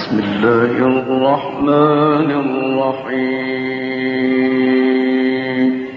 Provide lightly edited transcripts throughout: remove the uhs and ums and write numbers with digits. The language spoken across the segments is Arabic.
بسم الله الرحمن الرحيم.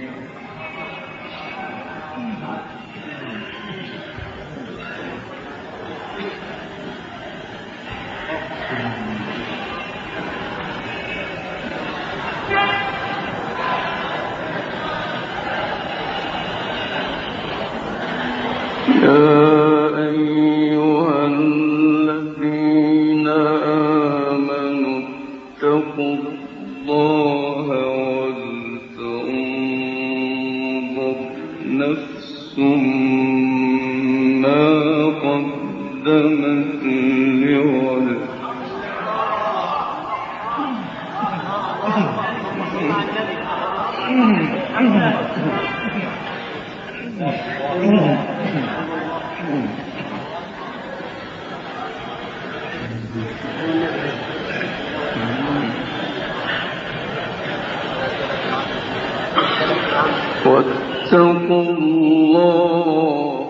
واتقوا الله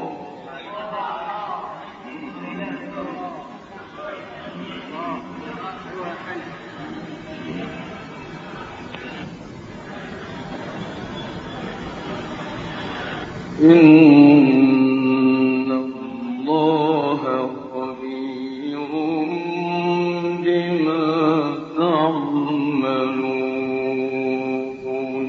إن الله خبير بما تعملون.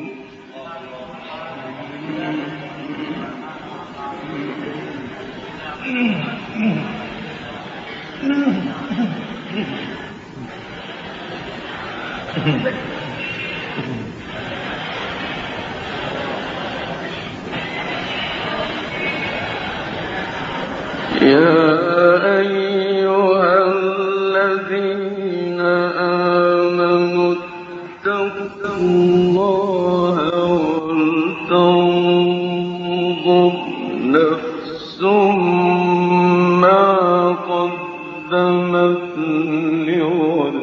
يا أيها الذين آمنوا اتقوا الله ولتنظر نفس ما قدمت لغد.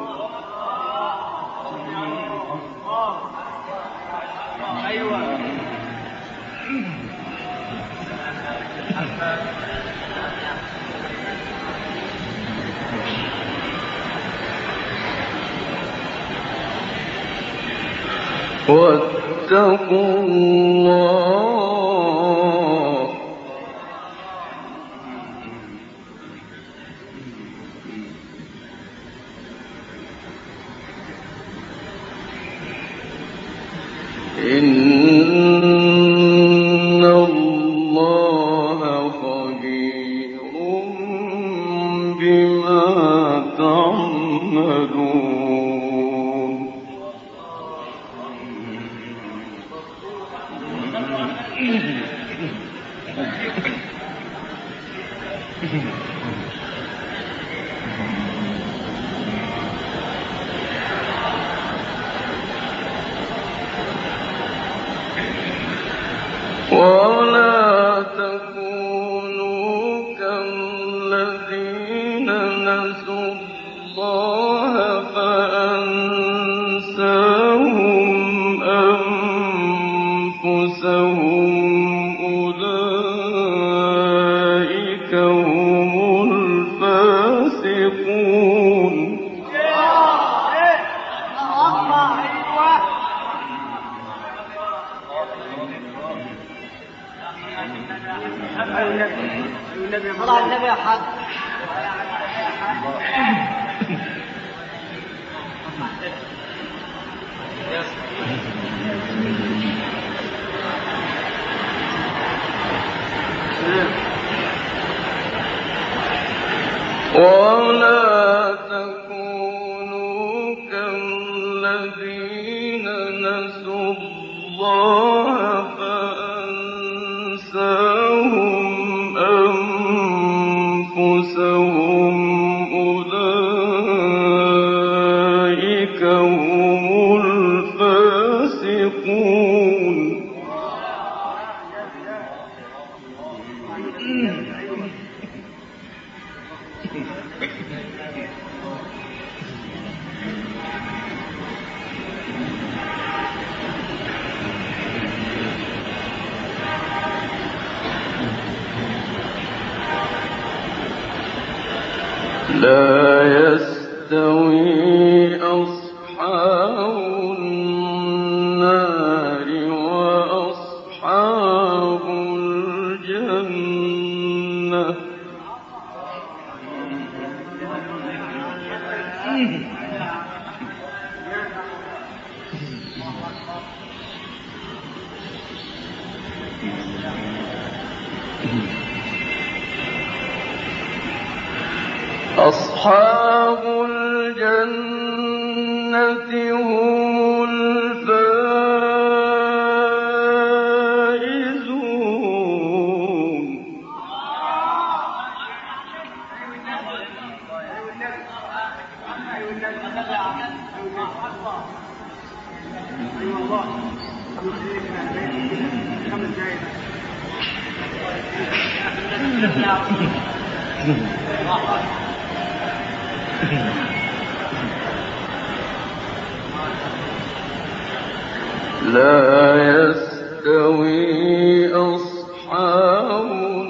واتقوا الله إن الله خبير بما تعملون. ولا تكونوا كالذين نسوا الله فأنساهم أنفسهم أولئك هم الفاسقون. طلع النبي يا حاج. ولا تكونوا كالذين نسوا الله فأنساهم أنفسهم أولئك هم الفاسقون. لا يستوي يستوي أصحاب النار وأصحاب الجنة أصحاب الجنة هم الفائزون لا يستوي أصحاب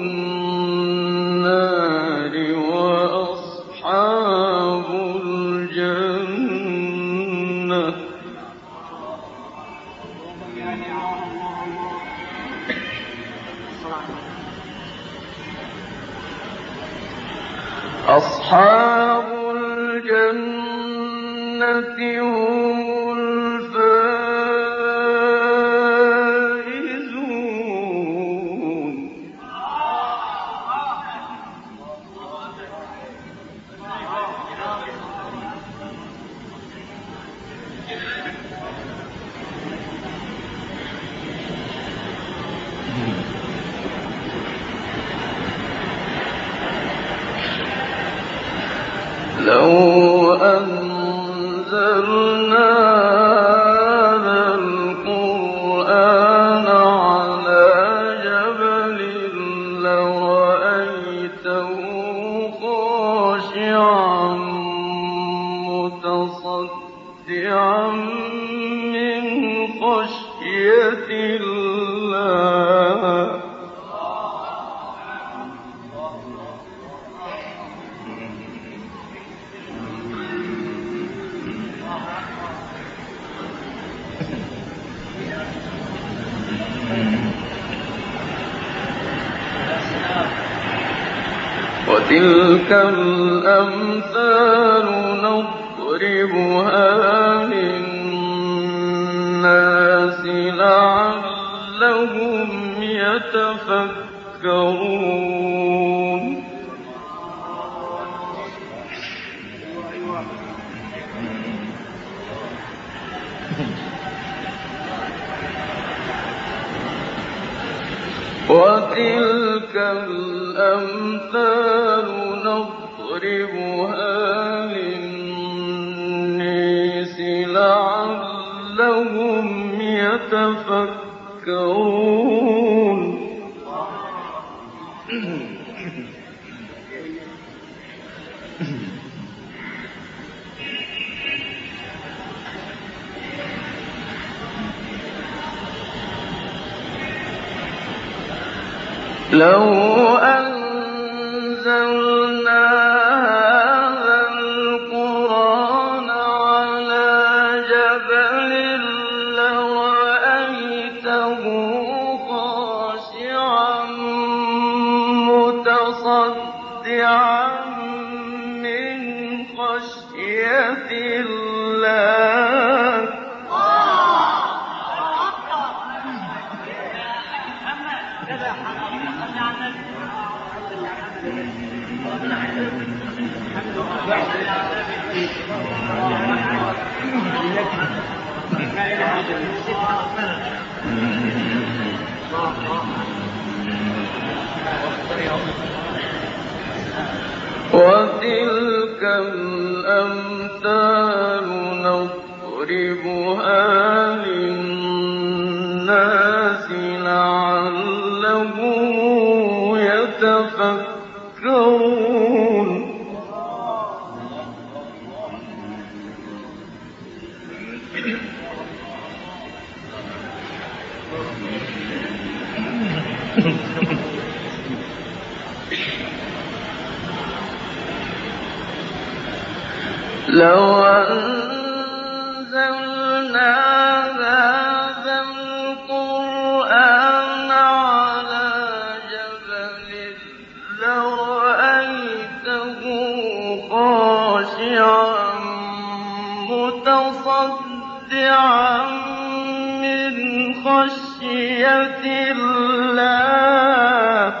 النار وأصحاب الجنة أصحاب الجنة هم الفائزون لو أنزلنا هذا القرآن على جبل لرأيته خاشعا متصدعا من خشية الله وتلك الأمثال نضربها للناس لعلهم يتفكرون وتلك الأمثال نضربها للناس لعلهم يتفكرون لو أنزلنا هذا القرآن على جبل لرأيته خاشعا متصدعا من خشية الله وتلك الأمثال نضربها للناس لعلهم يتفكرون لو أنزلنا هذا القرآن على جبل لرأيته خاشعا متصدعا من خشية الله.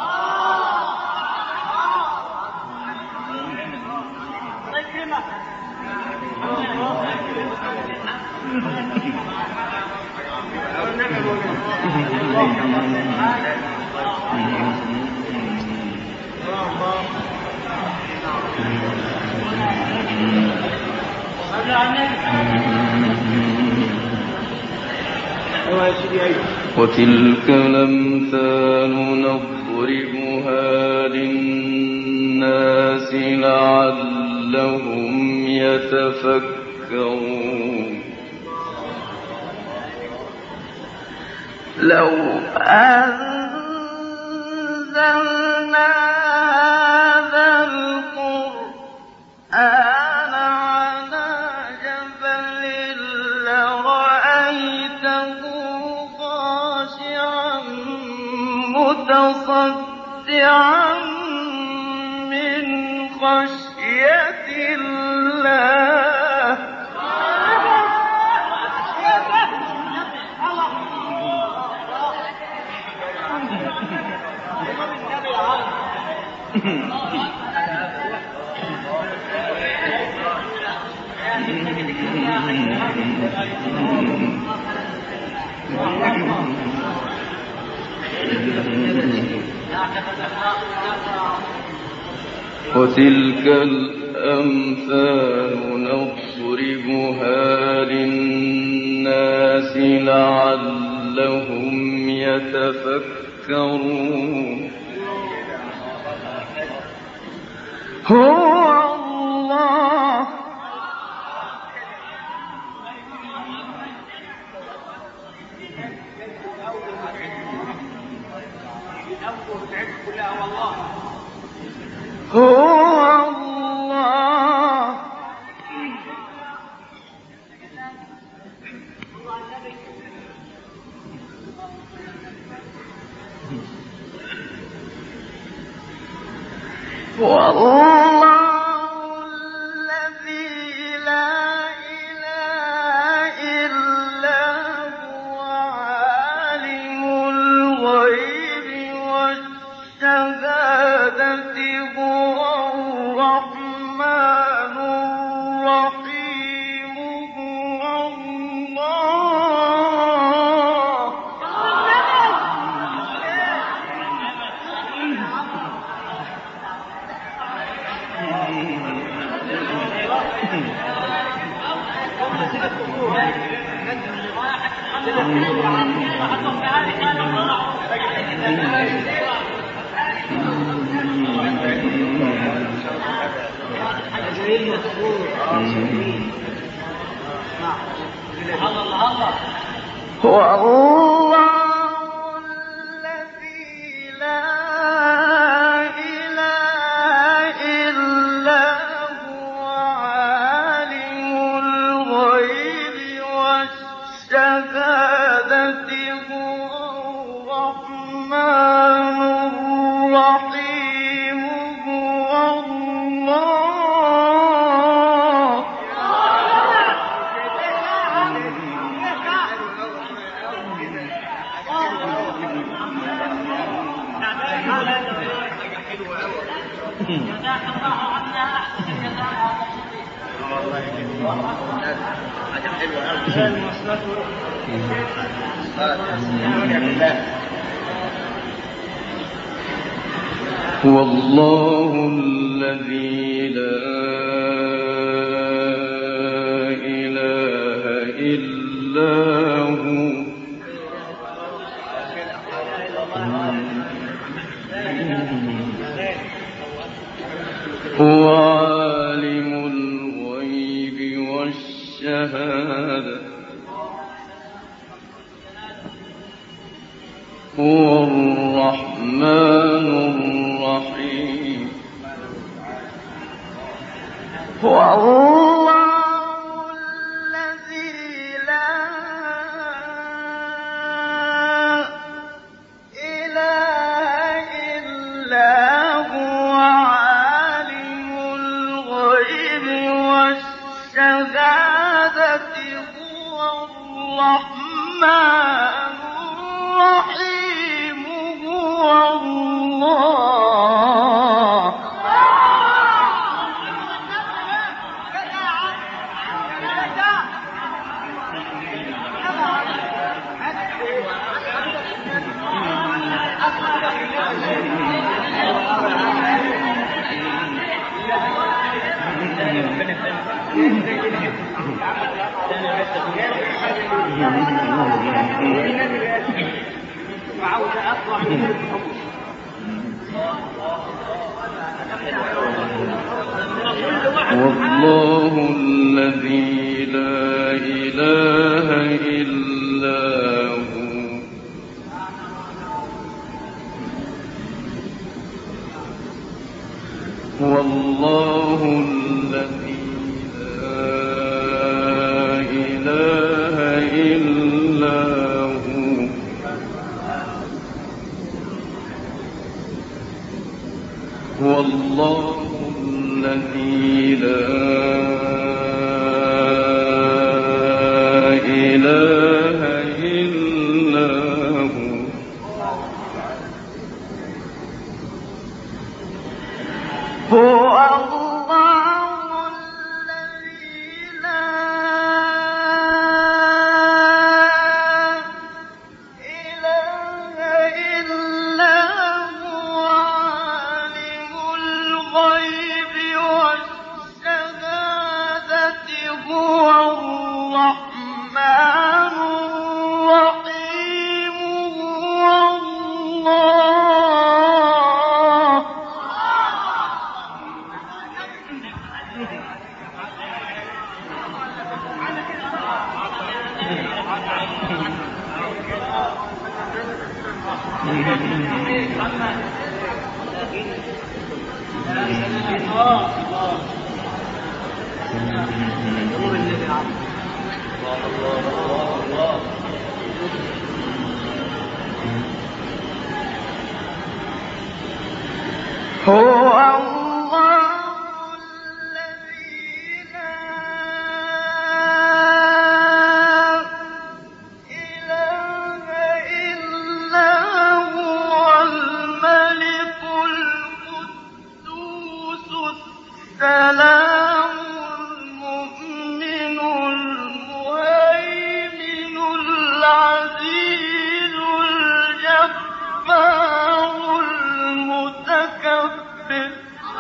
وتلك الأمثال نضربها للناس لعلهم يتفكرون. لو أنزلنا هذا القرآن على جبل لرأيته خاشعا متصدعا من خشية الله. وتلك الأمثال نضربها للناس لعلهم يتفكرون. هو الله والله الذي لا إله إلا هو عالم الغيب والشهادة هو الرحمن الرحيم. هو الله هو الله الذي لا إله إلا هو عالم الغيب والشهادة هو الرحمن الرحيم. هو الله هو الله الذي لا إله إلا هو هو عالم الغيب والشهادة هو الرحمن الرحيم. هو الرحيم هو الله. والله الذي لا إله إلا هو والله الذي لا إله إلا هو والله الذي لا إله إلا هو الله الذي لا إله إلا هو عالم الغيب والشهادة هو الرحمن الرحيم هو الله. هو الله الذي لا إله إلا هو الملك القدوس السلام المؤمن المهيمن العزيز الجبار المتكبر.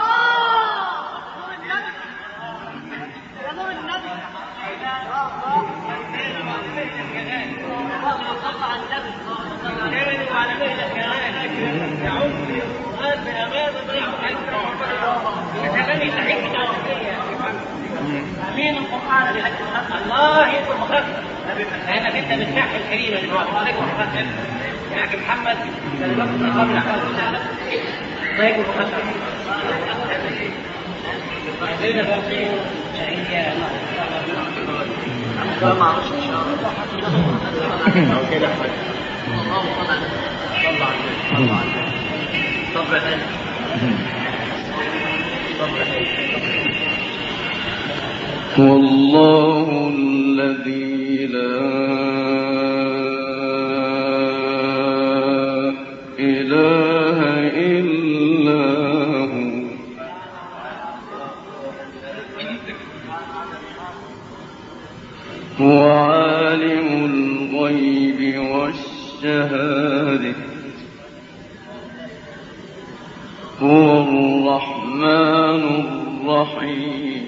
امين القران الله يكون مخفف لانك انت بتنحي الكريمه دلوقتي عليكم مخفف يا اخي محمد قبل طيب مخفف زينا بقى ما اعرفش ان شاء الله كده والله الذي لا إله إلا هو عالم الغيب والشهادة هو الرحمن الرحيم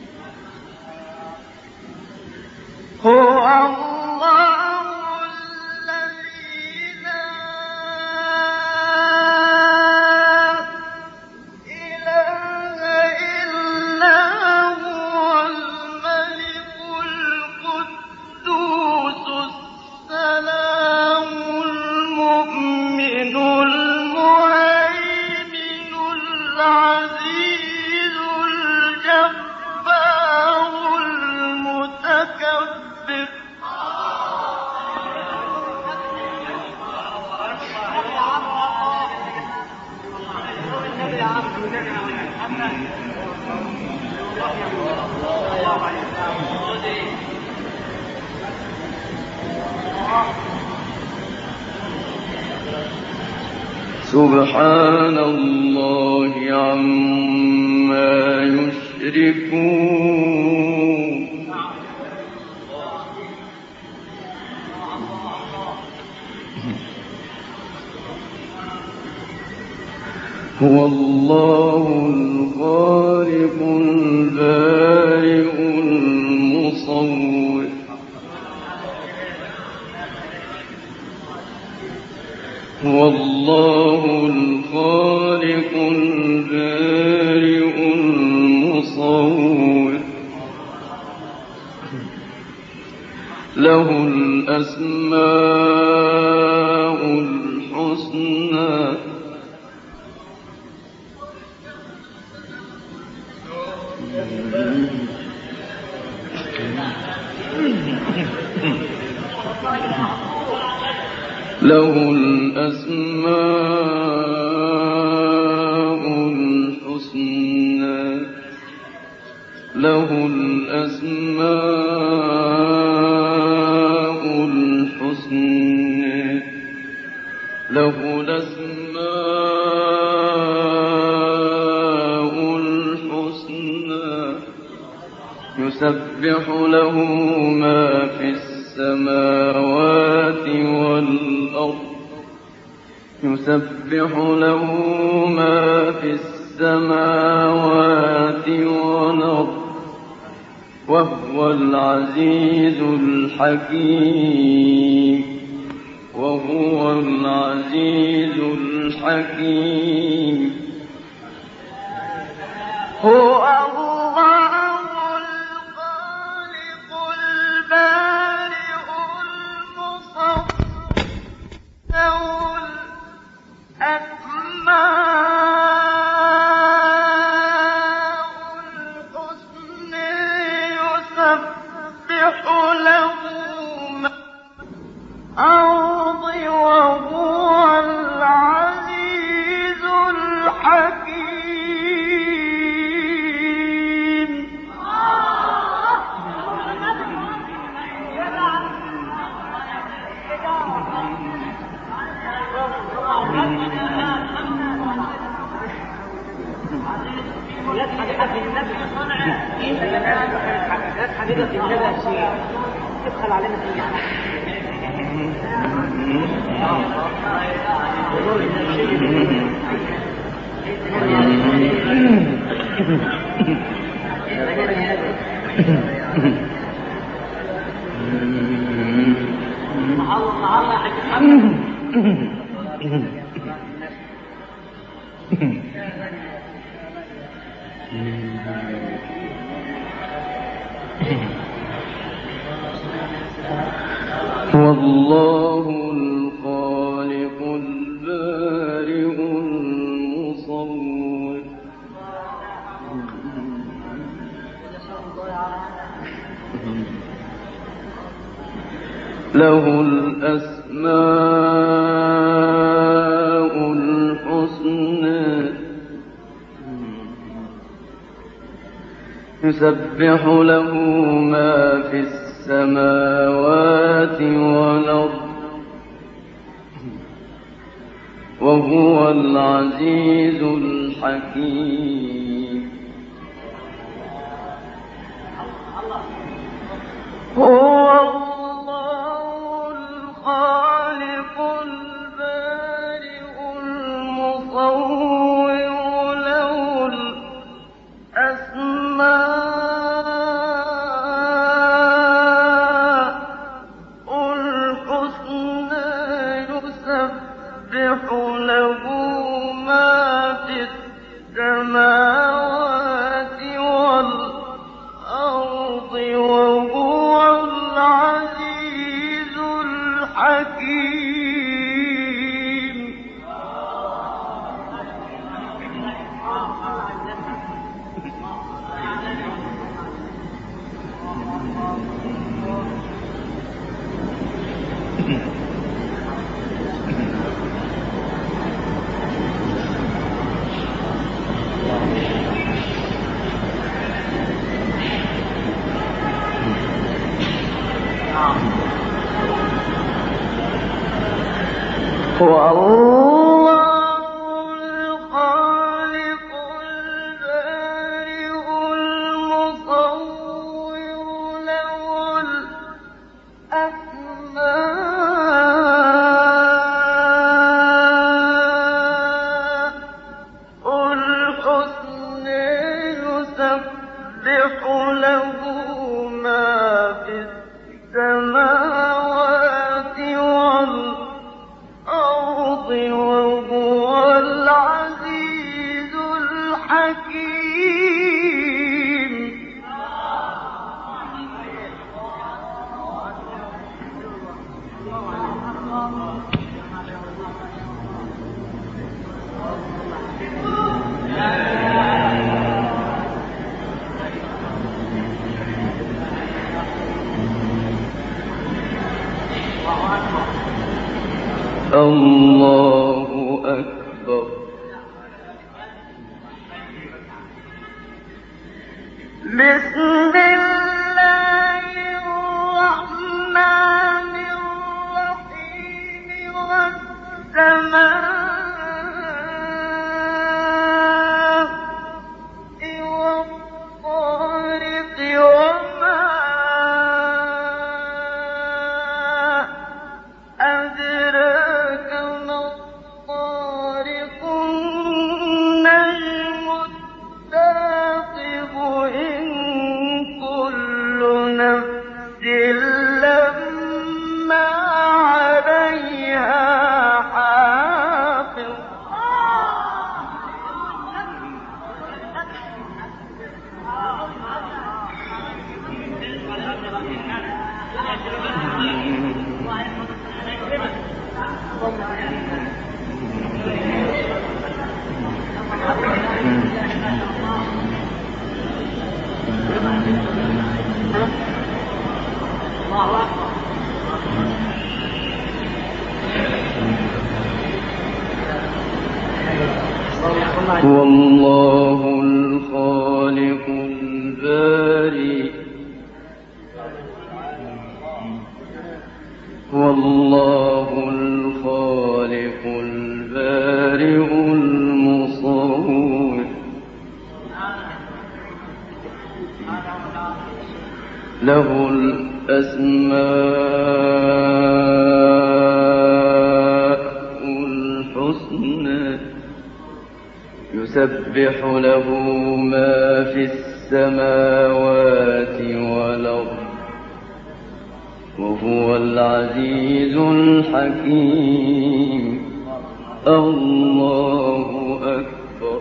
هو الله الذي لا إله إلا هو الملك القدوس السلام المؤمن المهيمن العزيز الجبار المتكبر. سبحان الله عما يشركون هو الله الخالق البارئ المصور هو الله الخالق البارئ المصور له الأسماء الحسنى له الأسماء الحسنى له الأسماء الحسنى له الأسماء الحسنى يسبح له ما في السماوات والأرض يسبح له ما في السماوات والأرض وهو العزيز الحكيم وهو العزيز الحكيم هو الله الخالق البارئ المصور له الأسماء الحسنى يسبح له ما في الأرض وهو العزيز الحكيم حقيقة النبأ شيء تدخل علينا في هو الله الخالق البارئ المصور له الأسماء الحسنى يسبح له ما في السماوات والأرض وهو العزيز الحكيم هو الله الخالق البارئ المصور له الأسماء الحسنى يسبح له ما في السماوات والأرض وهو العزيز الحكيم الله أكبر. بسم الله الرحمن الرحيم والسماء والطارق وما أدراك ما الطارق النجم الثاقب إن كل نفس لما عليها حافظ. والله الخالق البارئ والله الخالق البارئ المصور له الأسماء الحسنى يسبح له ما في السماوات والأرض وهو العزيز الحكيم. الله أكبر.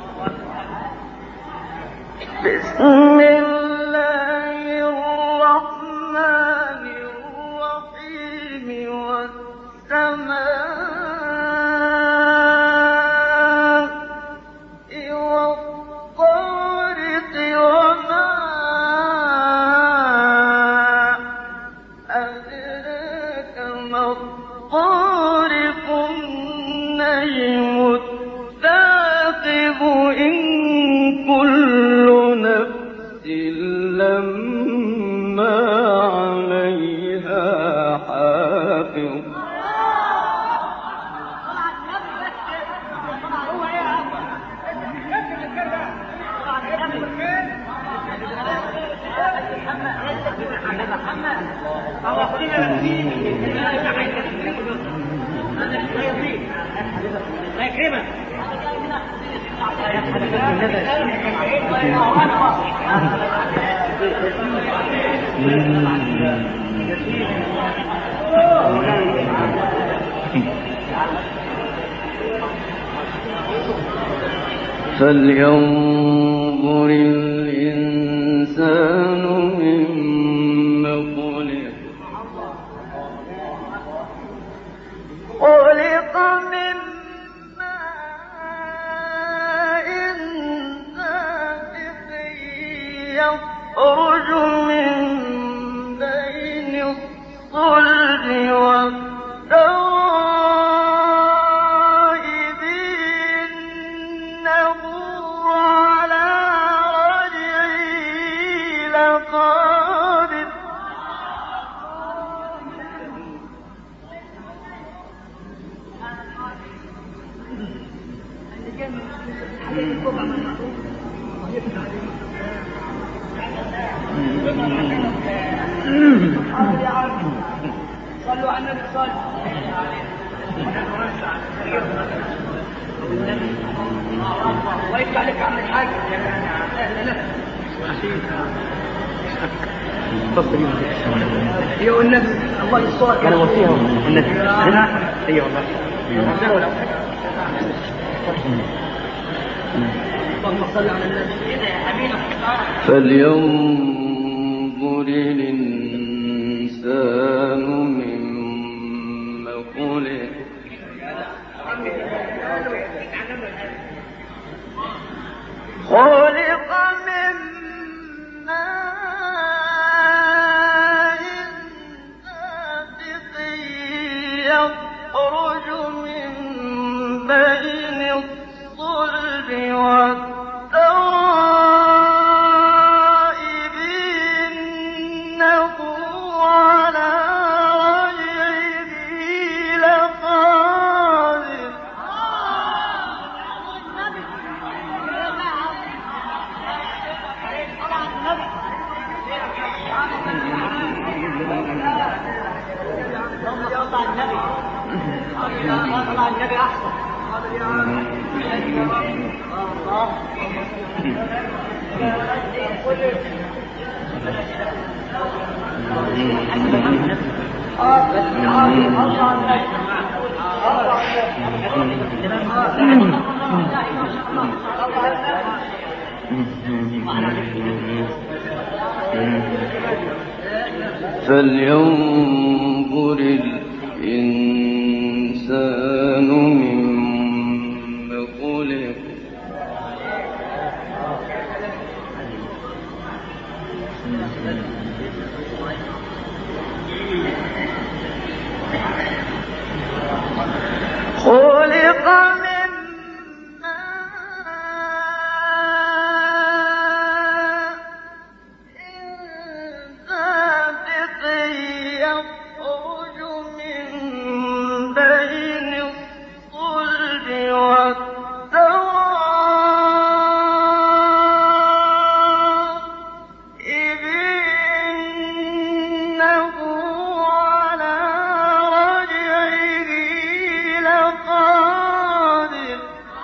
بسم الله الرحمن الرحيم والسماء والطارق وما أدراك ما الطارق النجم الثاقب إن كل نفس لما عليها حافظ. فلينظر الإنسان مما خلق. خلق من ماء دافق يخرج من بين الصلب والترائب إنه على رجعه لقادر. صلوا على النبي صلى الله يفتح عليك عم الحاج. ايوه النبي الله يسترك انا وصيها النبي ايوه والله اللهم صل على النبي. فلينظر الإنسان مما خلق خلق من ماء دافق يخرج من بين الصلب والترائب إنه على وجهه لقادر. النبي احسن. فلينظر الإنسان مما خلق خلق من دافق يخرج من بين الصلب والترائب إنه على وجهه لقادر.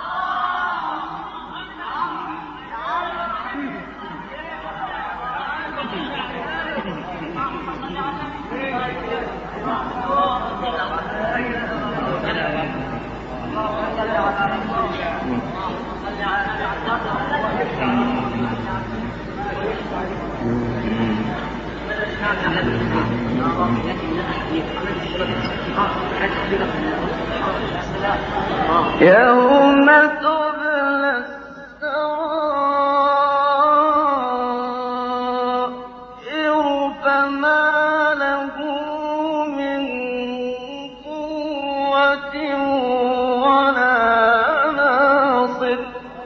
يوم تبلى السرائر فما له من قوة ولا ناصر.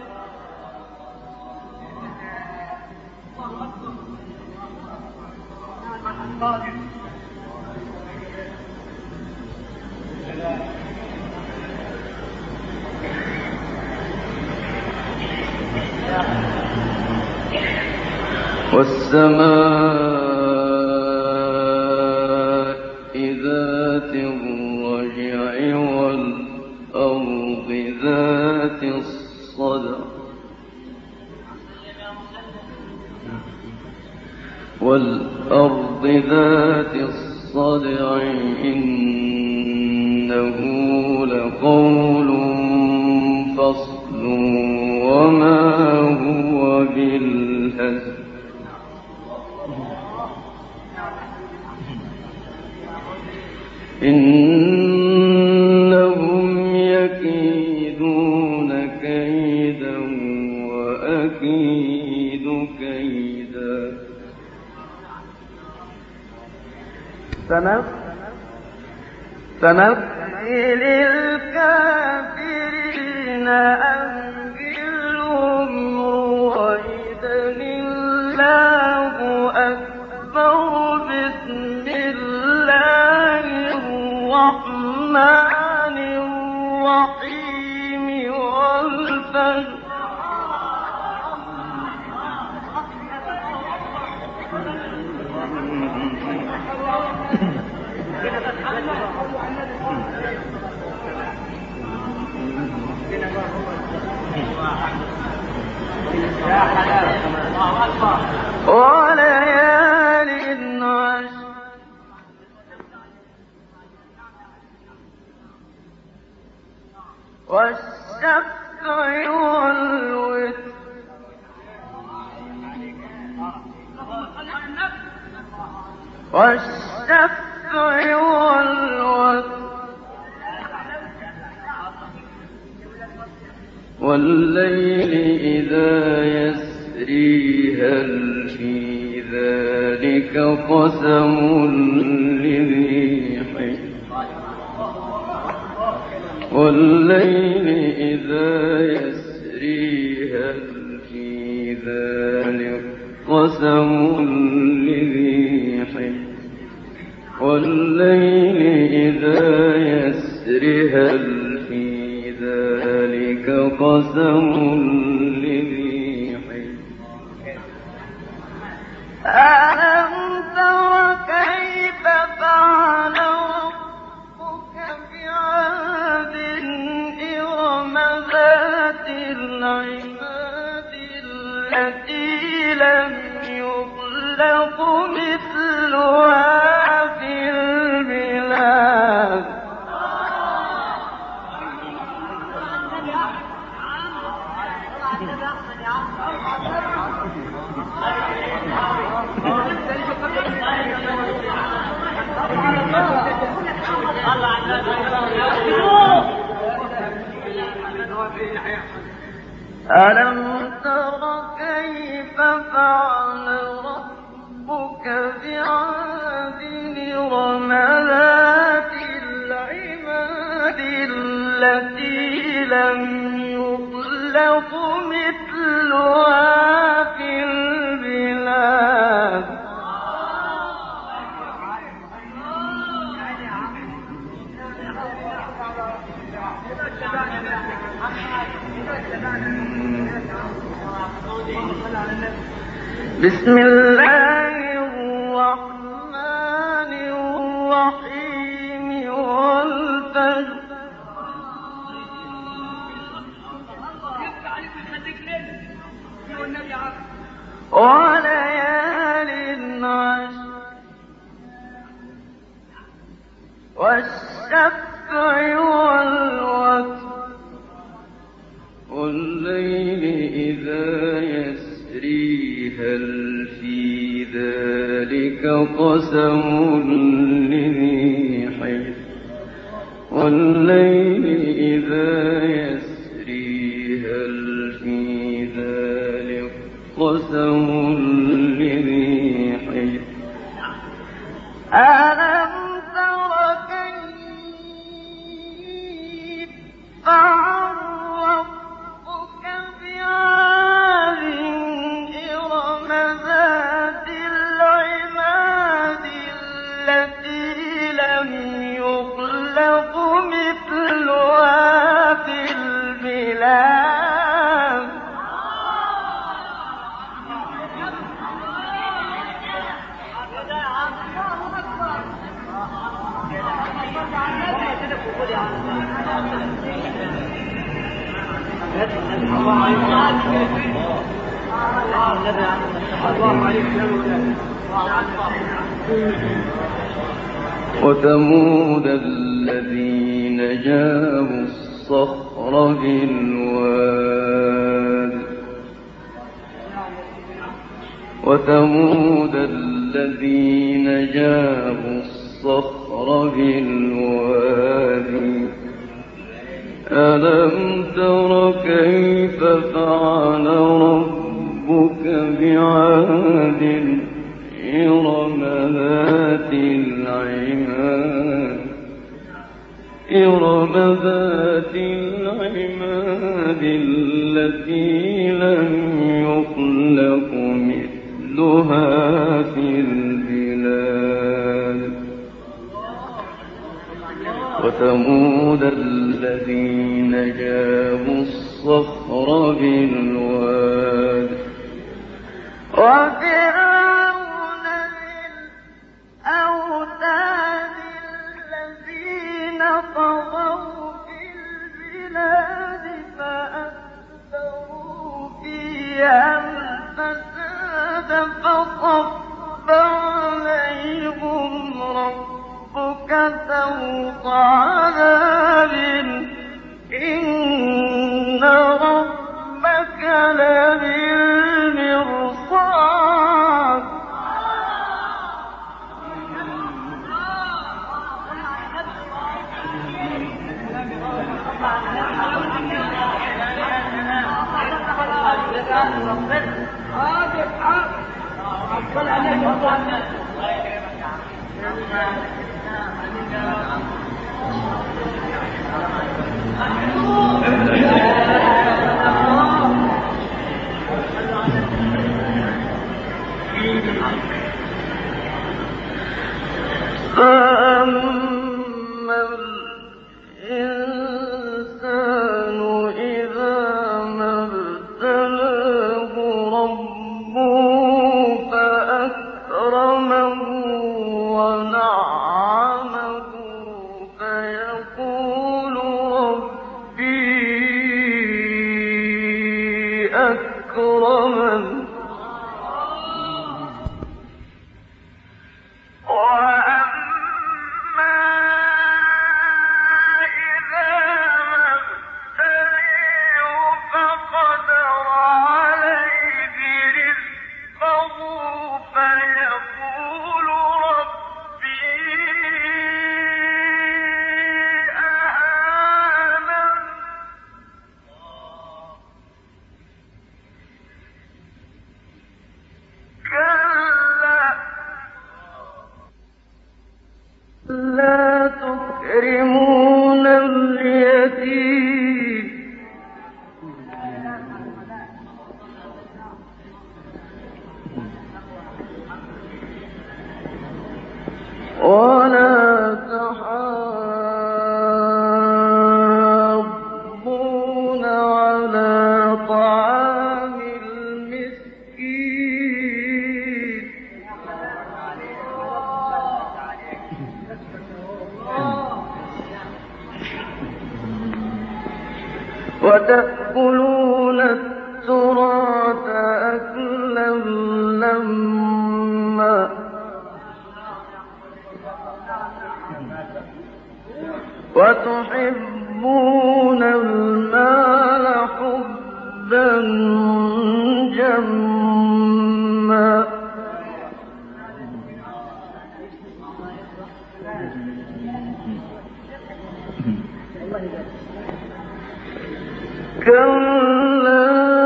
والسماء ذات الرجع والأرض ذات الصدع إنه لقول فصل وما هو بالهزل إنهم يكيدون كيدا وأكيد كيدا. فمهل الكافرين أمهلهم رويدا. الله أكبر. بسم الله الرحمن الرحيم والفجر وليال عشر والشفع والوتر والشفع والوتر والليل إذا يسري هل في ذلك قسم لذي حجر والليل إذا يسري هل في ذلك قسم لذي حجر والليل إذا يسري هل في ذلك قسم لذي حجر ألم تر كيف فعل ربك بعاد إرم ذات العماد التي لم يخلق مثلها في البلاد ألم تر كيف فعل ربك بعاد إرم ذات العماد التي لم يخلق مثلها في البلاد بسم الله الرحمن الرحيم والفجر وليال عشر والشفع والوتر والليل إذا يسري هل في ذلك قسم لذي حجر والليل إذا يسري هل في ذلك قسم لذي حجر ألم تر كيف فعل ربك بعاد إرم ذات العماد التي لم يخلق مثلها في البلاد وثمود الذين جابوا الصخر بالواد وثمود الذين جابوا الصخر بالواد ألم تر كيف فعل ربك بعاد إرم ذات العماد التي لم يخلق مثلها في البلاد وثمود الذين جابوا الصخر بالواد وفرعون ذي فيها الفساد فصب عليهم ربك سوط عذاب إن ربك لبالمرصاد فأما الإنسان إذا ما ابتلاه ربه فأكرمه ونعمه فيقول ربي أكرمن لا تكرمون اليتيم ولا تحاضون على طعام المسكين وتأكلون التراث أكلا لما وتحبون المال حبا جما كلا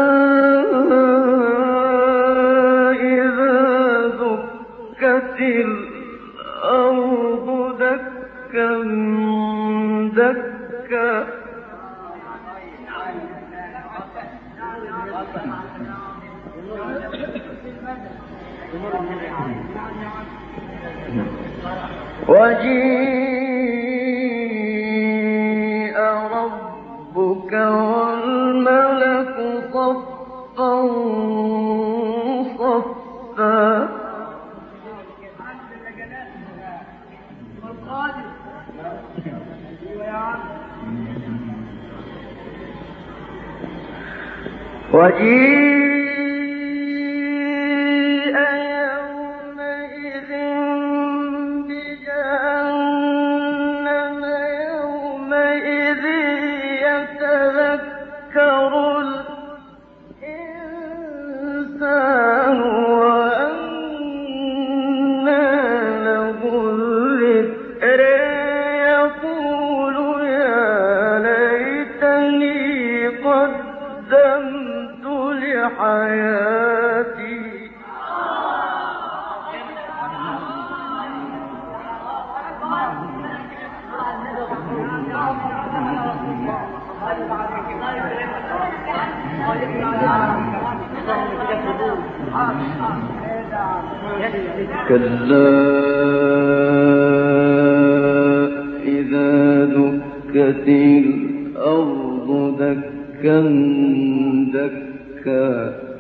إذا دكت الأرض دكا دكا وجيء ربك والملك صفا صفا وجيء يومئذ بجهنم يومئذ يتذكر الإنسان وأنى له الذكر يقول يا ليتني قدمت لحياتي كلا إذا دكت الأرض دكا دكا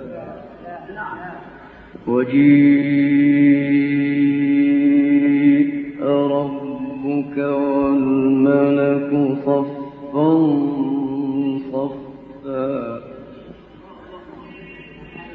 وجيء ربك والملك صفا صفا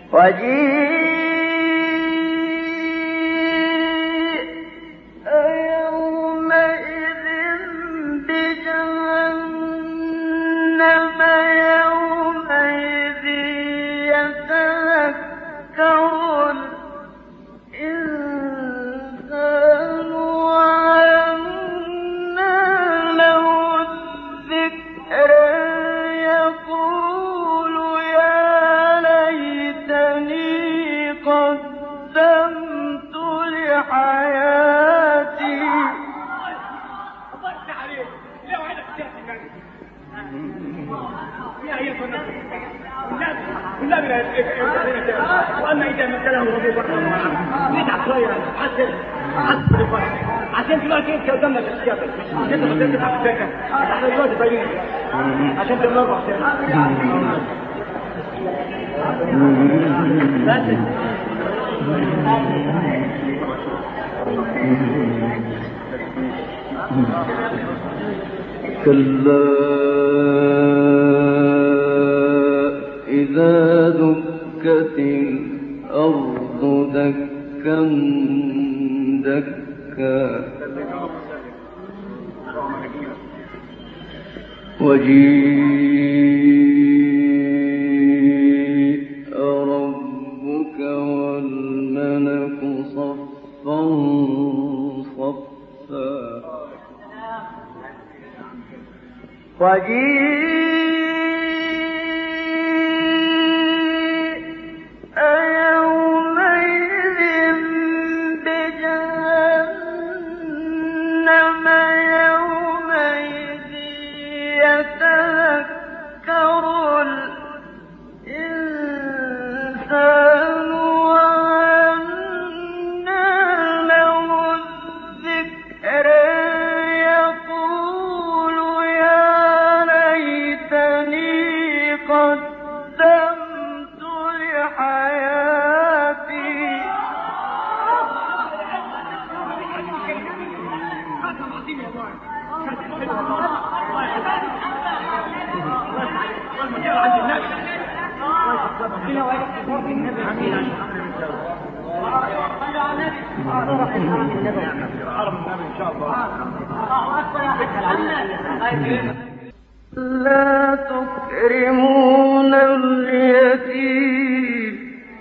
واما اذا مثله ربي بكره نتعب شويه عشان دلوقتي انت قدامنا في السياسه انت بدك تتعب في السكن احنا دلوقتي باينين عشان تمرر كلا إذا دكت الأرض دكا دكا وجيء ربك والملك صفا صفا لا تكرمون اليتيم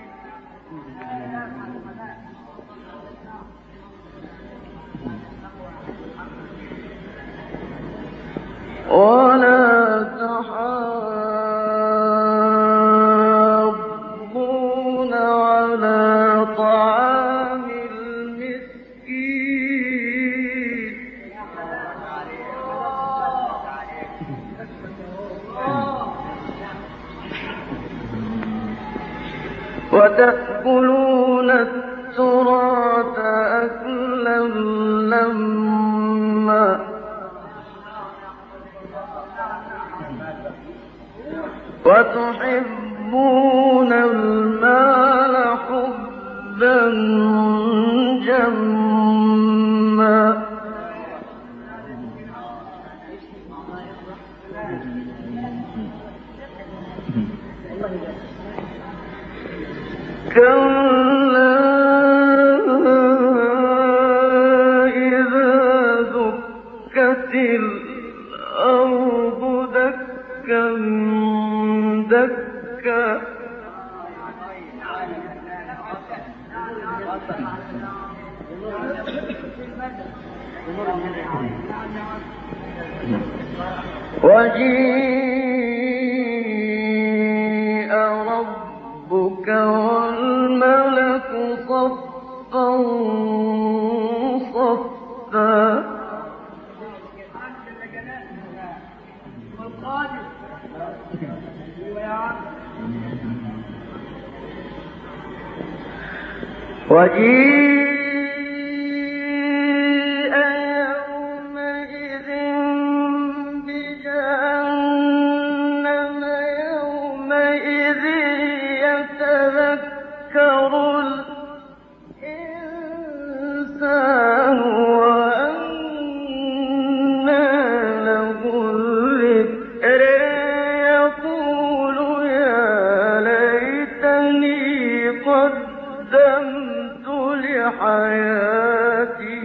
ولا تحاضون على طعام المسكين وتأكلون التراث أكلا لما وتحبون المال حبا جما كلا إذا دكت الأرض دكا دكا وجيء ربك والملك صفا صفا وجيء يومئذ بجهنم يومئذ يتذكر الإنسان وأنى له الذكر يقول يا ليتني قدمت لحياتي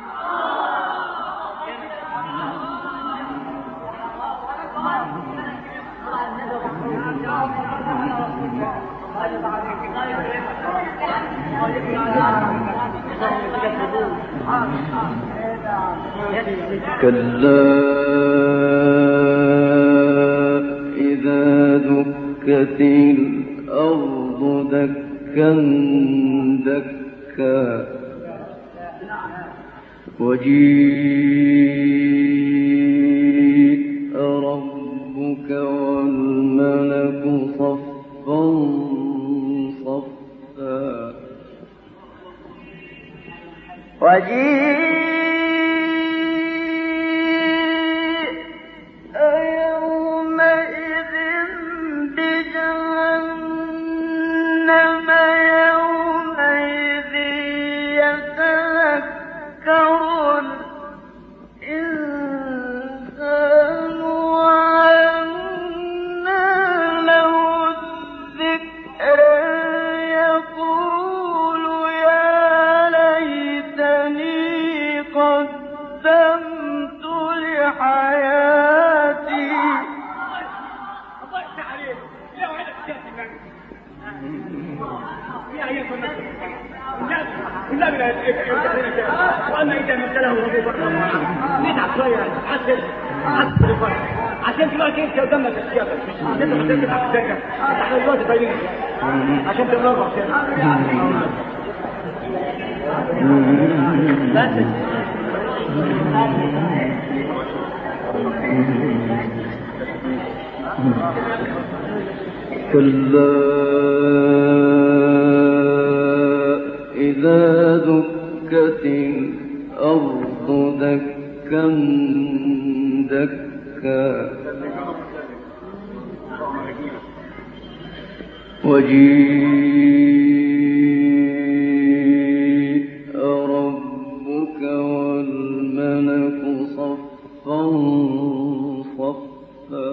كلا إذا دكت الأرض دكا دكا وجيء ربك والملك صفا صفا وجيء يومئذ بجهنم يومئذ يتذكر الإنسان وأنى له الذكرى يقول يا ليتني قدمت لحياتي وأما إذا مثله ربه نتعب شوية عشان تبقى كيف قدامك السياسة عشان تبقى تتذكر احنا دلوقتي باينين عشان تبقى كلا إذا دكت الأرض دكا دكا وجيء ربك والملك صفا صفا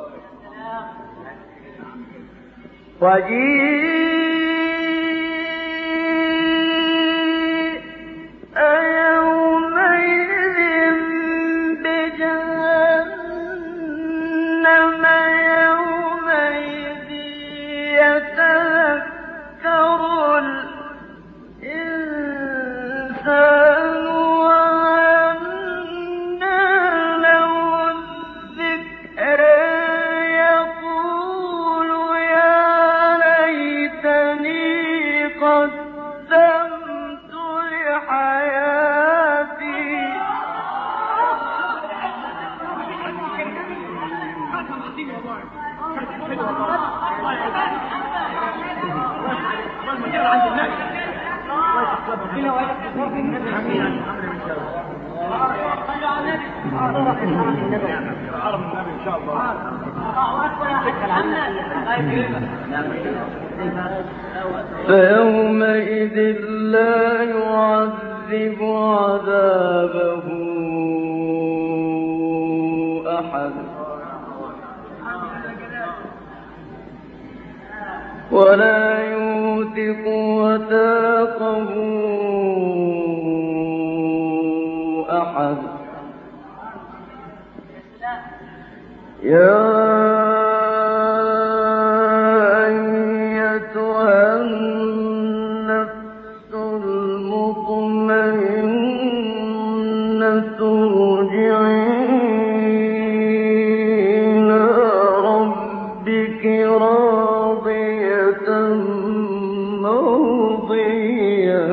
وجيء يومئذ بجهنم يومئذ يتذكر الإنسان وأنى له الذكرى يقول يا ليتني قدمت لحياتي فيومئذ لا يعذب عذابه أحد ولا يوثق وثاقه أحد يا أيتها النفس المطمئنة ارجعي إلى ربك راضية مرضية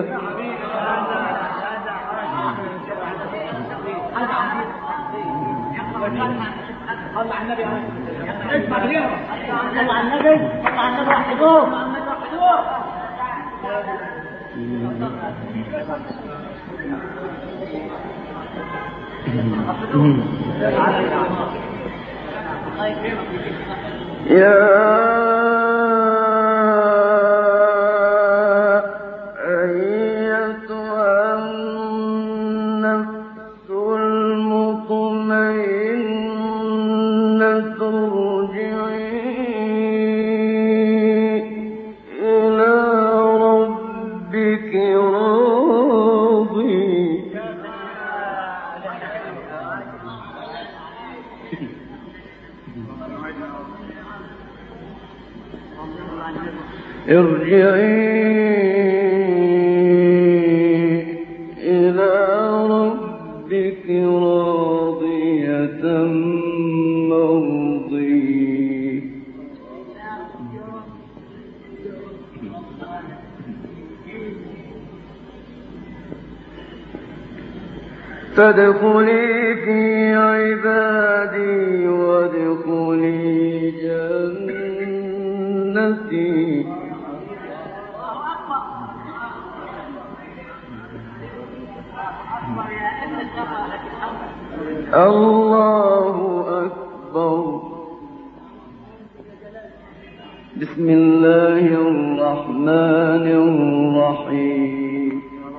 صلى على النبي اسمع اليوم صلى على النبي وحدوه يا أيتها النفس المطمئنة ارجعي إلى إلى ربك راضية مرضية فادخلي في عبادي وادخلي جنتي الله أكبر. بسم الله الرحمن الرحيم.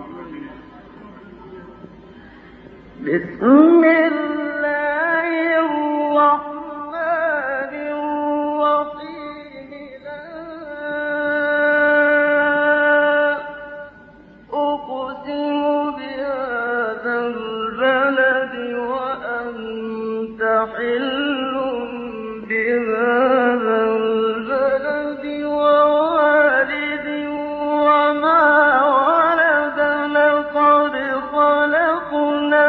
بسم الله الرحمن الرحيم. لا أقسم بهذا البلد وأنت حل بهذا البلد ووالد وما ولد لقد خلقنا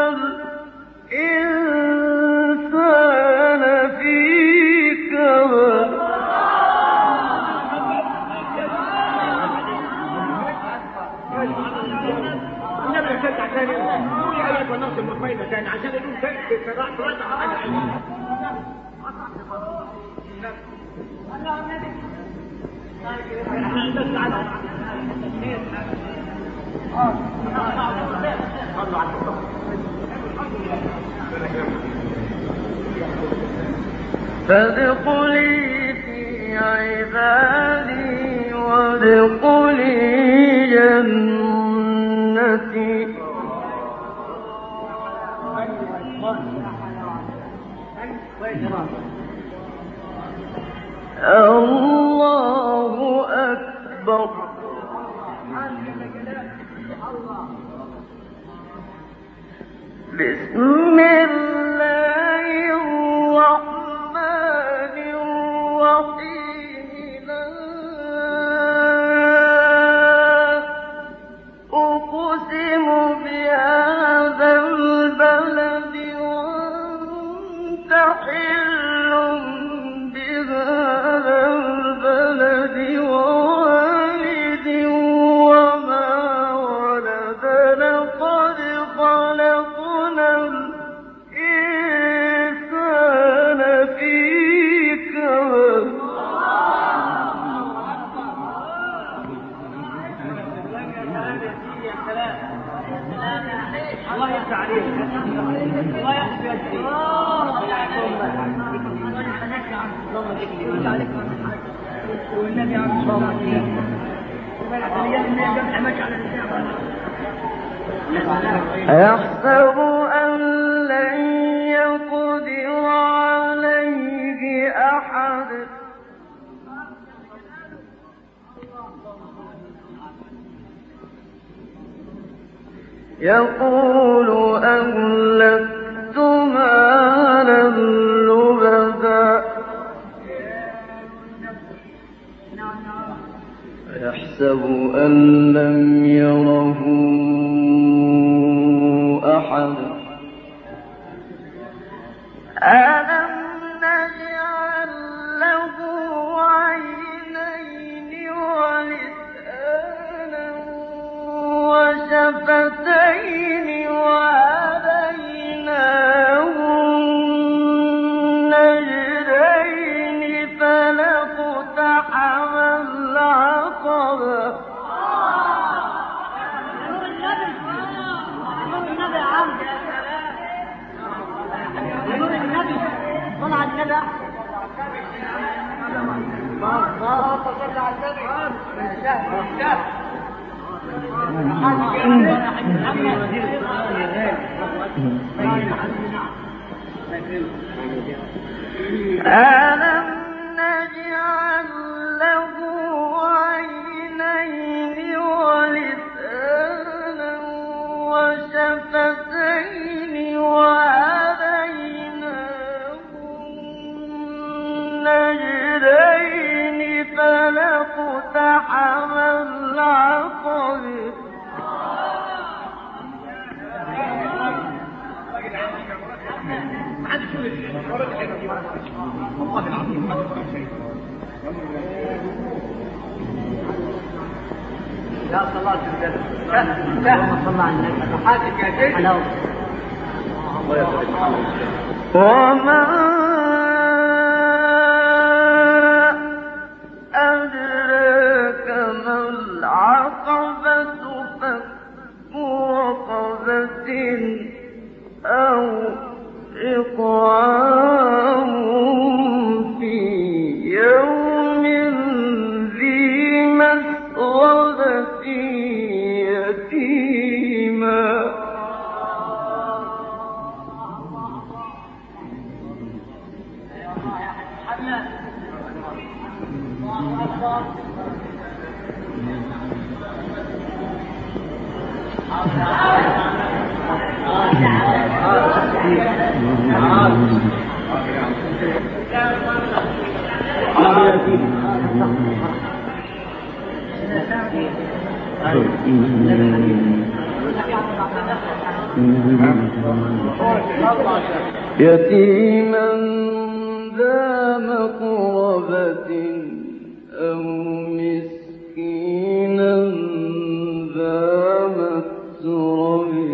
الإنسان في كبد. فادخلي في عبادي وادخلي جنتي. الله أكبر. بسم الله الرحمن الرحيم. لا أقسم بهذا البلد وأنت حل بهذا البلد ووالد وما ولد لقد خلقنا الإنسان في كبد. الله يفتح عليك. الله يحفظ يديك. والنبي عليه الصلاة أيحسب أن لن يقدر عليه أحد. يقول أهلكت مالا لبدا. يحسب أن لم يره أحد. ألم نجعل له عينين ولسانا وشفتين وهديناه النجدين فلاقتحم العقبة. طلع الندى. ألم نجعل له عينين ولسانا وشفتين وهديناه النجدين فلاقتحم لا صلاة الجنة اللهم صل على النبي حاتم يا شيخ وما أدراك ما العقبة فك رقبة أو إطعام في يوم ذي مسغبة يتيما يتيما ذا مقربة أو مسكينا ذا متربة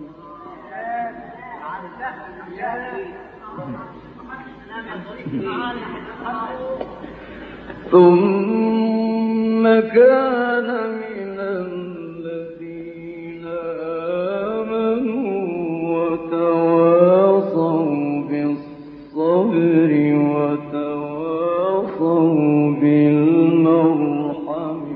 ثم كان من الذين آمنوا وتواصوا بالصبر وتواصوا بالمرحم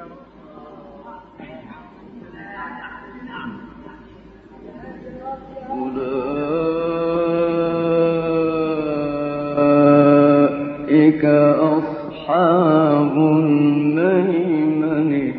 أولئك أصحاب الميمنة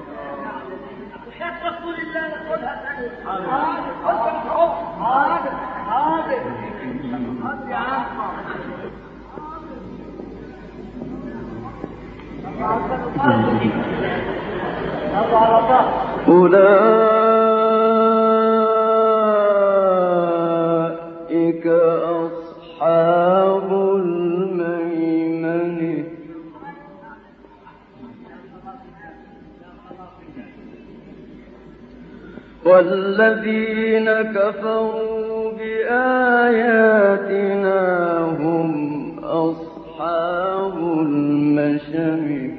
أولئك أصحاب الميمنة والذين كفروا بآياتنا هم أصحاب المشأمة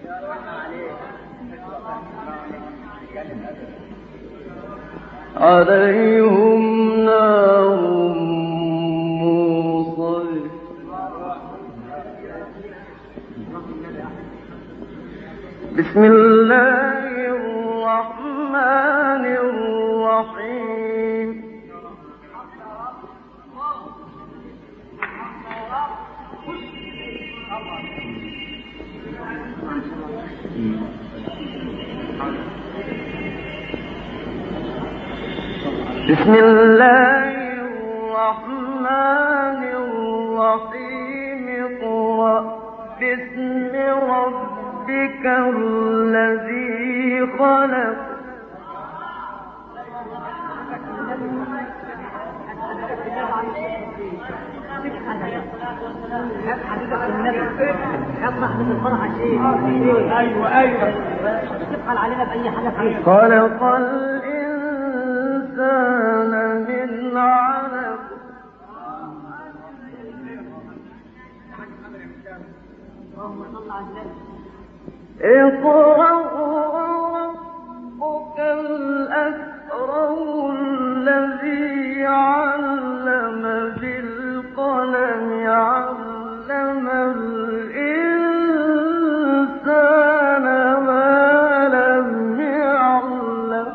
عليهم نار موصد بسم الله الرحمن الرحيم بسم الله الرحمن الرحيم اقرأ باسم ربك الذي خلق خلق الإنسان من علق اقرأ وربك الأكرم الذي علم بالقلم علم الإنسان ما لم يعلم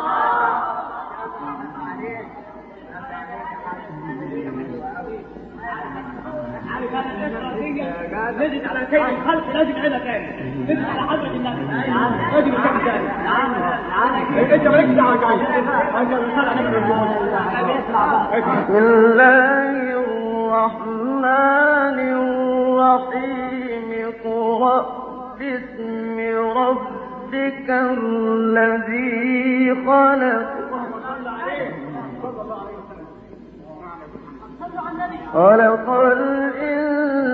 نزل على شيء الخلق لازم علمها تاني نزل على حضرة النبي لازم يكون تاني انت مالكش دعوه بسم الله الرحمن الرحيم اقرأ باسم ربك الذي خلق خلق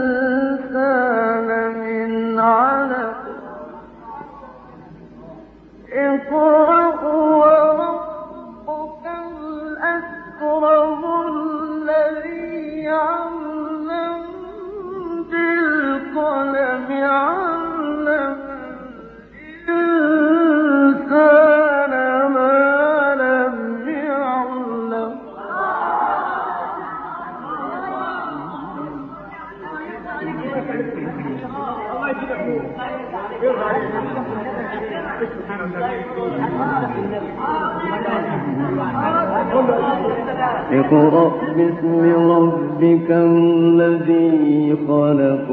الإنسان من علق اقرأ باسم ربك الذي خلق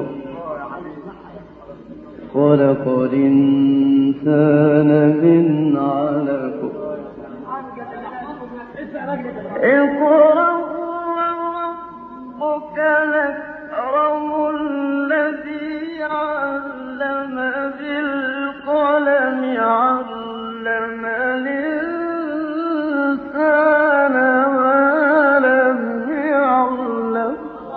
خلق الإنسان من علق اقرأ وربك الأكرم الذي علم بالقلم علم الإنسان ما لم يعلم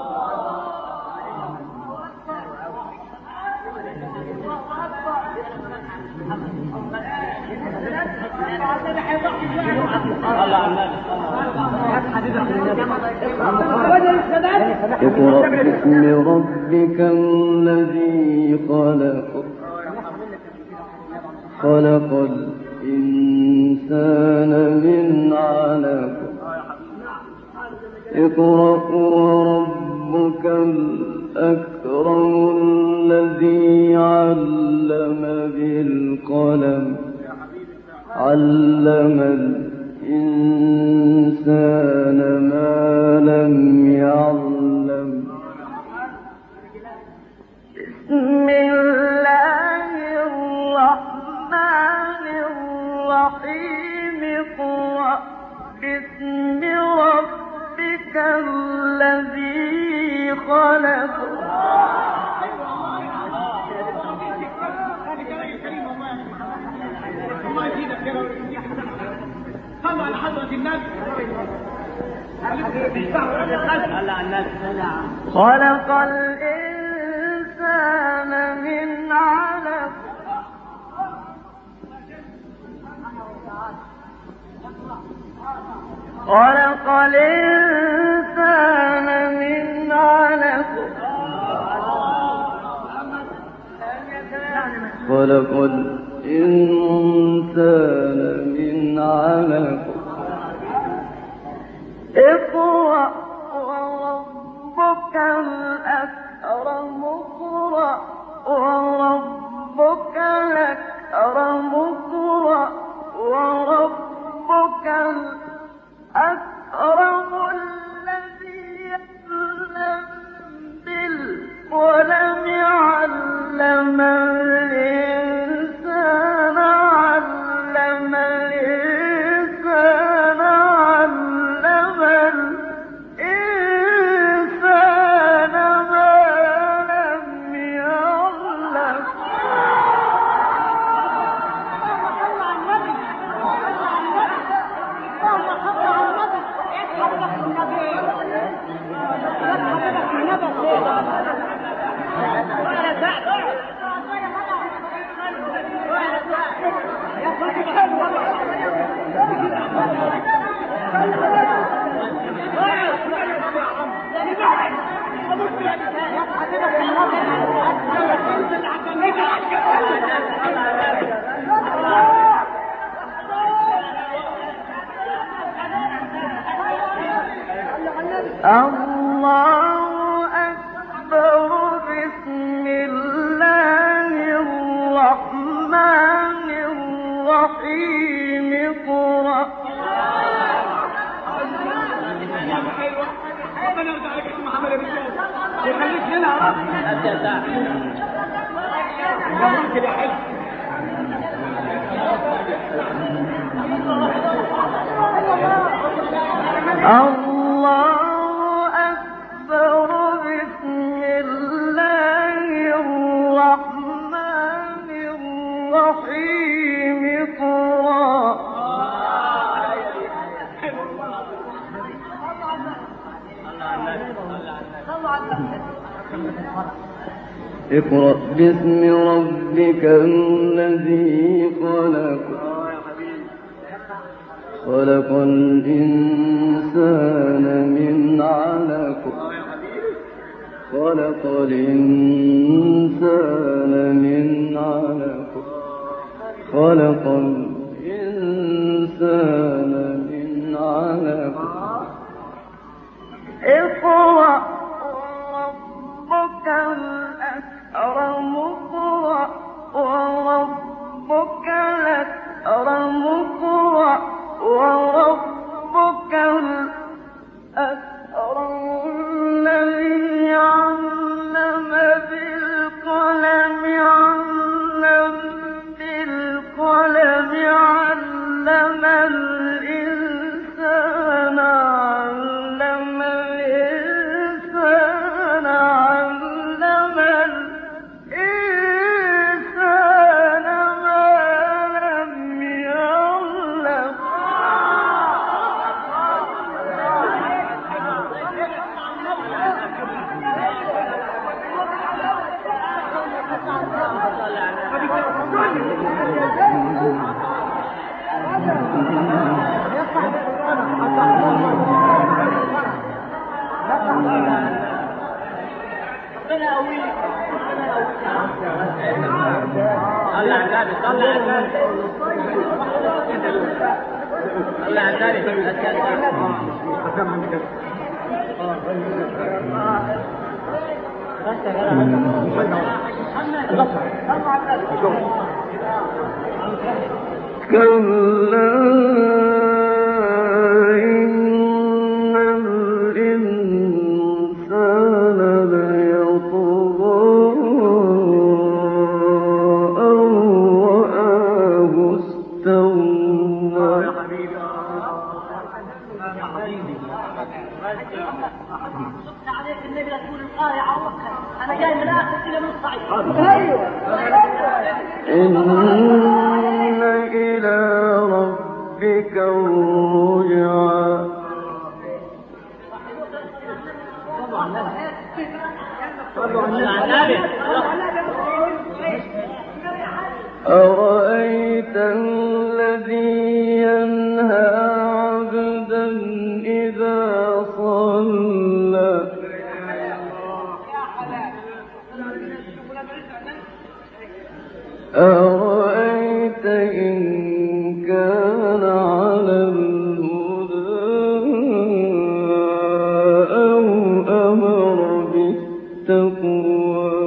اقرأ باسم ربك الذي خلق خلق الإنسان من علق اقرأ وربك الأكرم الذي علم بالقلم علم الإنسان ما لم يعلم بسم الله الرحمن الرحيم اقرأ باسم ربك الذي خلق صلوا على حضرة النبي. خلق الإنسان من علق خلق الإنسان من علق خلق الإنسان من علق اقرأ وربك الأكرم اقرأ وربك الأكرم اقرأ وربك الأكرم الذي علم بالقلم علم الإنسان علم الإنسان علم الإنسان ما لم يعلم الله أكبر بسم الله الرحمن الرحيم اقرأ ربنا يرضى عليك يا محمد يا بنت يخليك هنا يا رب. يا ممكن يا حلو. الله أكبر بسم الله الرحمن الرحيم اقرأ اقرأ باسم ربك الذي خلق خلق الإنسان من علق خلق الإنسان من علق خلق الإنسان من علق اقرأ وربك الأكرم اقرأ وربك الأكرم اقرأ وربك الأكرم الذي علم بالقلم علم الإنسان علم الإنسان علم الإنسان ما لم يعلم كلا إن الإنسان ليطغى أن رآه استغنى عليك النبي تقول الآية عوضها أنا جاي من الآخر إلى من الصعيد إن إلى ربك الرجعى أرأيت الذي ينهى عبدا إذا صلى أرأيت إن كان على الهدى أو أمر بالتقوى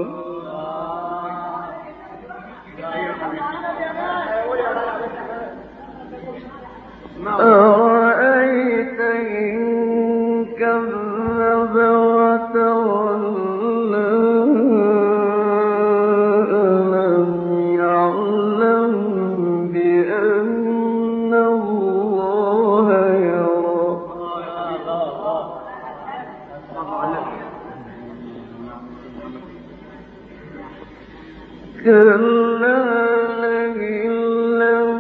أرأيت إن كذب وتولى ألم يعلم بأن الله يرى كلا لئن لم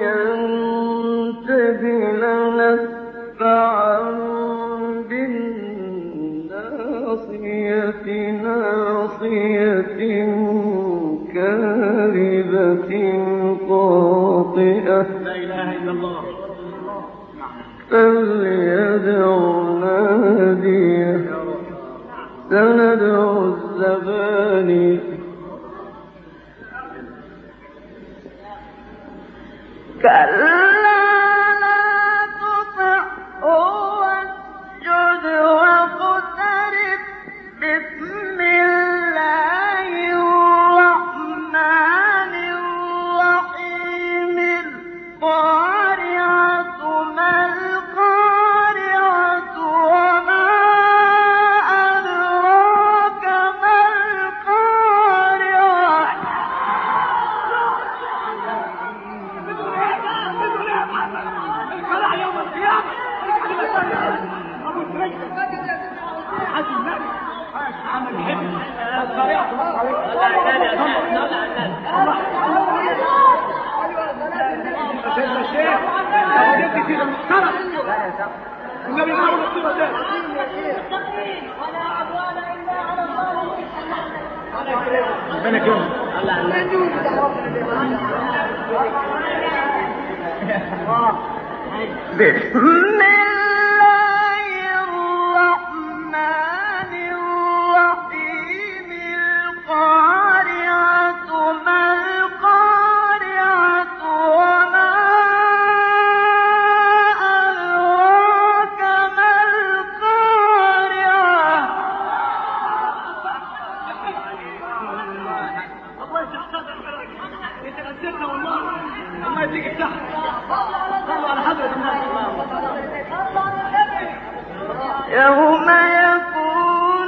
ينته لنسفعا بالناصية ناصية كاذبة خاطئة لا إله إلا الله فليدع ناديه سندع الزباني كلا لا تطعه واسجد واقترب بسم الله الرحمن الرحيم القارعة ما القارعة وما أدراك ما القارعة بسم الله الرحمن الرحيم القارعة ما القارعة وما أدراك ما القارعة الله يتحسن يتغسلنا والله الله يديك التحت صلوا على حضرة الناس يوم يكون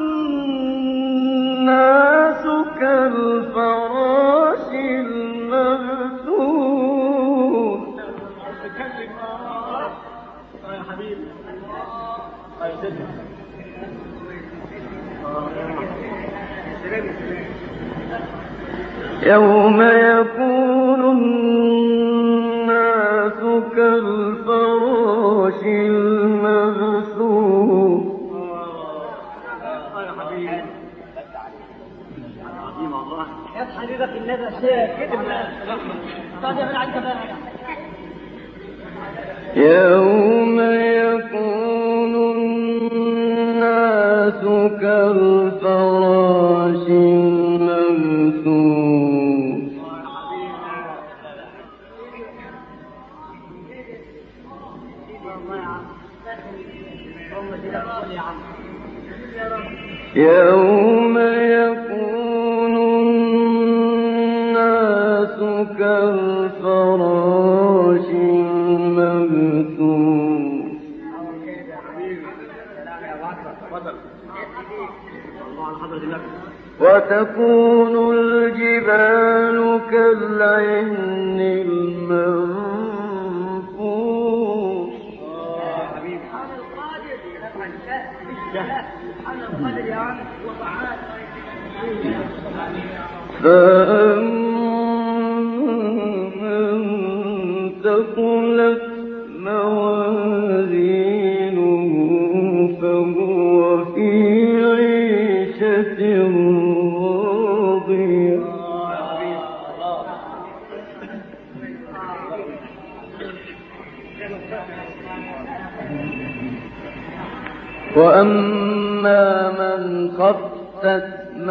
الناس كالفراش المبثوث يا حبيبي يا سيدنا يوم يكون الناس كالفراش المبثوث يا حبيبي عظيم الله يا حبيبك النبي شيخ كده طب يا عندك يوم يكون الناس كالفراش المبثوث يوم يكون الناس كالفراش المبثوث وتكون الجبال كالعهن المنفوش فمن ثقلت موازينه فهو في عيشة راضية وأما من خفت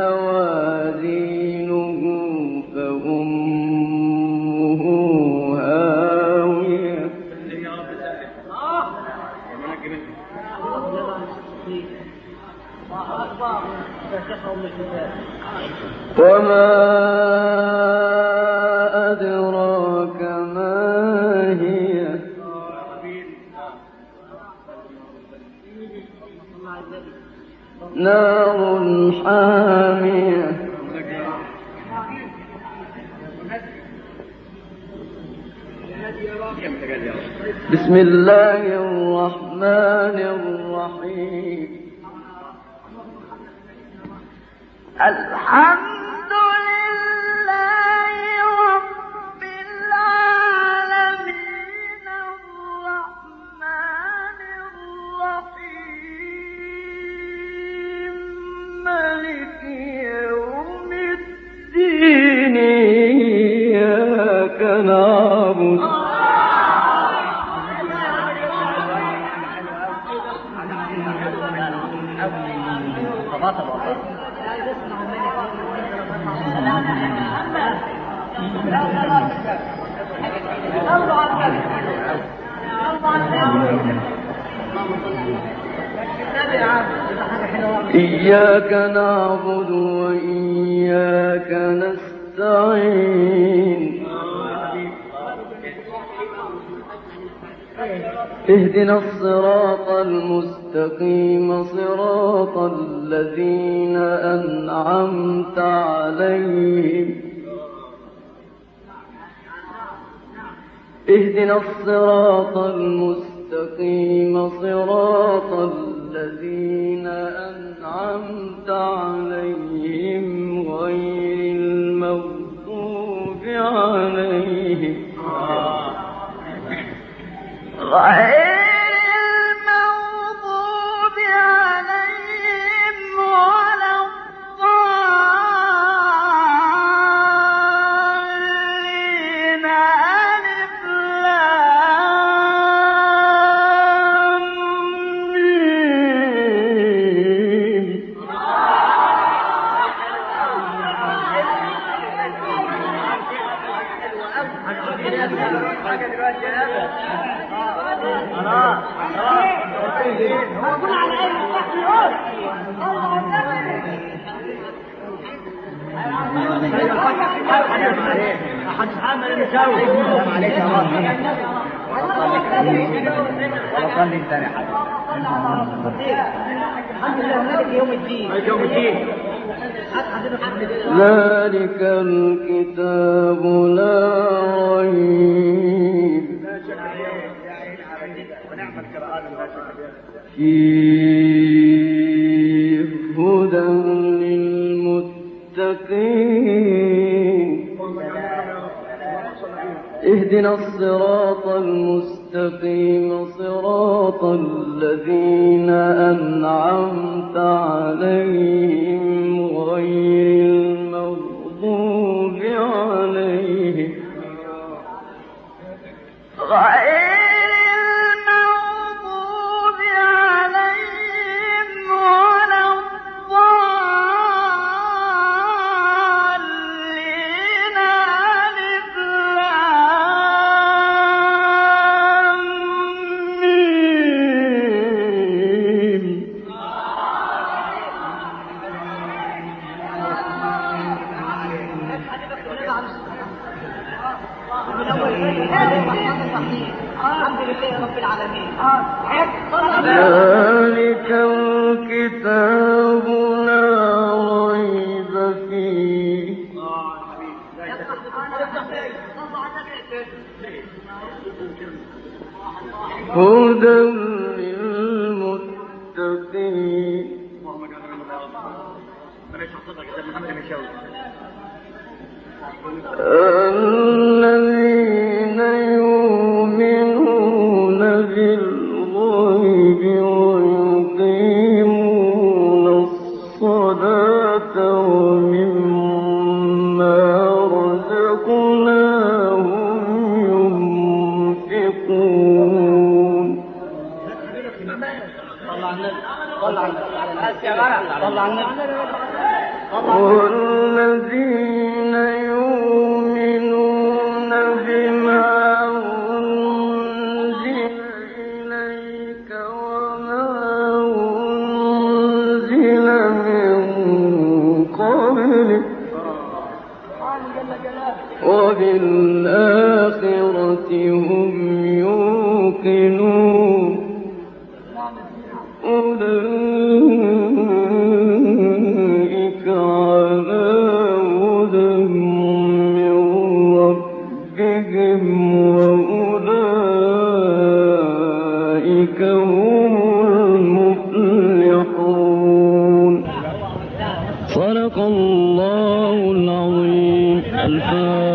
موازينه فأمه هاوية وما أدراك ما هي نار حامية بسم الله الرحمن الرحيم الحمد لله رب العالمين الرحمن الرحيم مالك يوم الدين إياك نعبد إياك نعبد وإياك نستعين اهدنا الصراط المستقيم صراط الذين أنعمت عليهم اهدنا الصراط المستقيم صراط الذين أنعمت عليهم غير المغضوب عليهم غير المغضوب عليهم ولا الضالين ألف لام حاجه دلوقتي يا خلاص هقول على ايه هتتحمل المساوي السلام عليك يا رب وصلي الثاني حاجه الحمد لله مالك يوم الدين يوم الدين ذلك الكتاب لا ريب فيه هدى للمتقين اهدنا الصراط المستقيم صراط الذين أنعمت عليهم غير المغضوب عليهم ولا الضالين ألف لام ميم الحمد لله رب العالمين ذلك الكتاب لا ريب فيه هدى للمتقين الذين يؤمنون بالغيب ويقيمون الصلاة ومما رزقناهم ينفقون والذين يؤمنون بما أنزل إليك وما أنزل من قبلك وبالآخرة هم يوقنون أولئك على هدى من ربهم وأولئك هم المفلحون صدق الله العظيم. الفاتحة.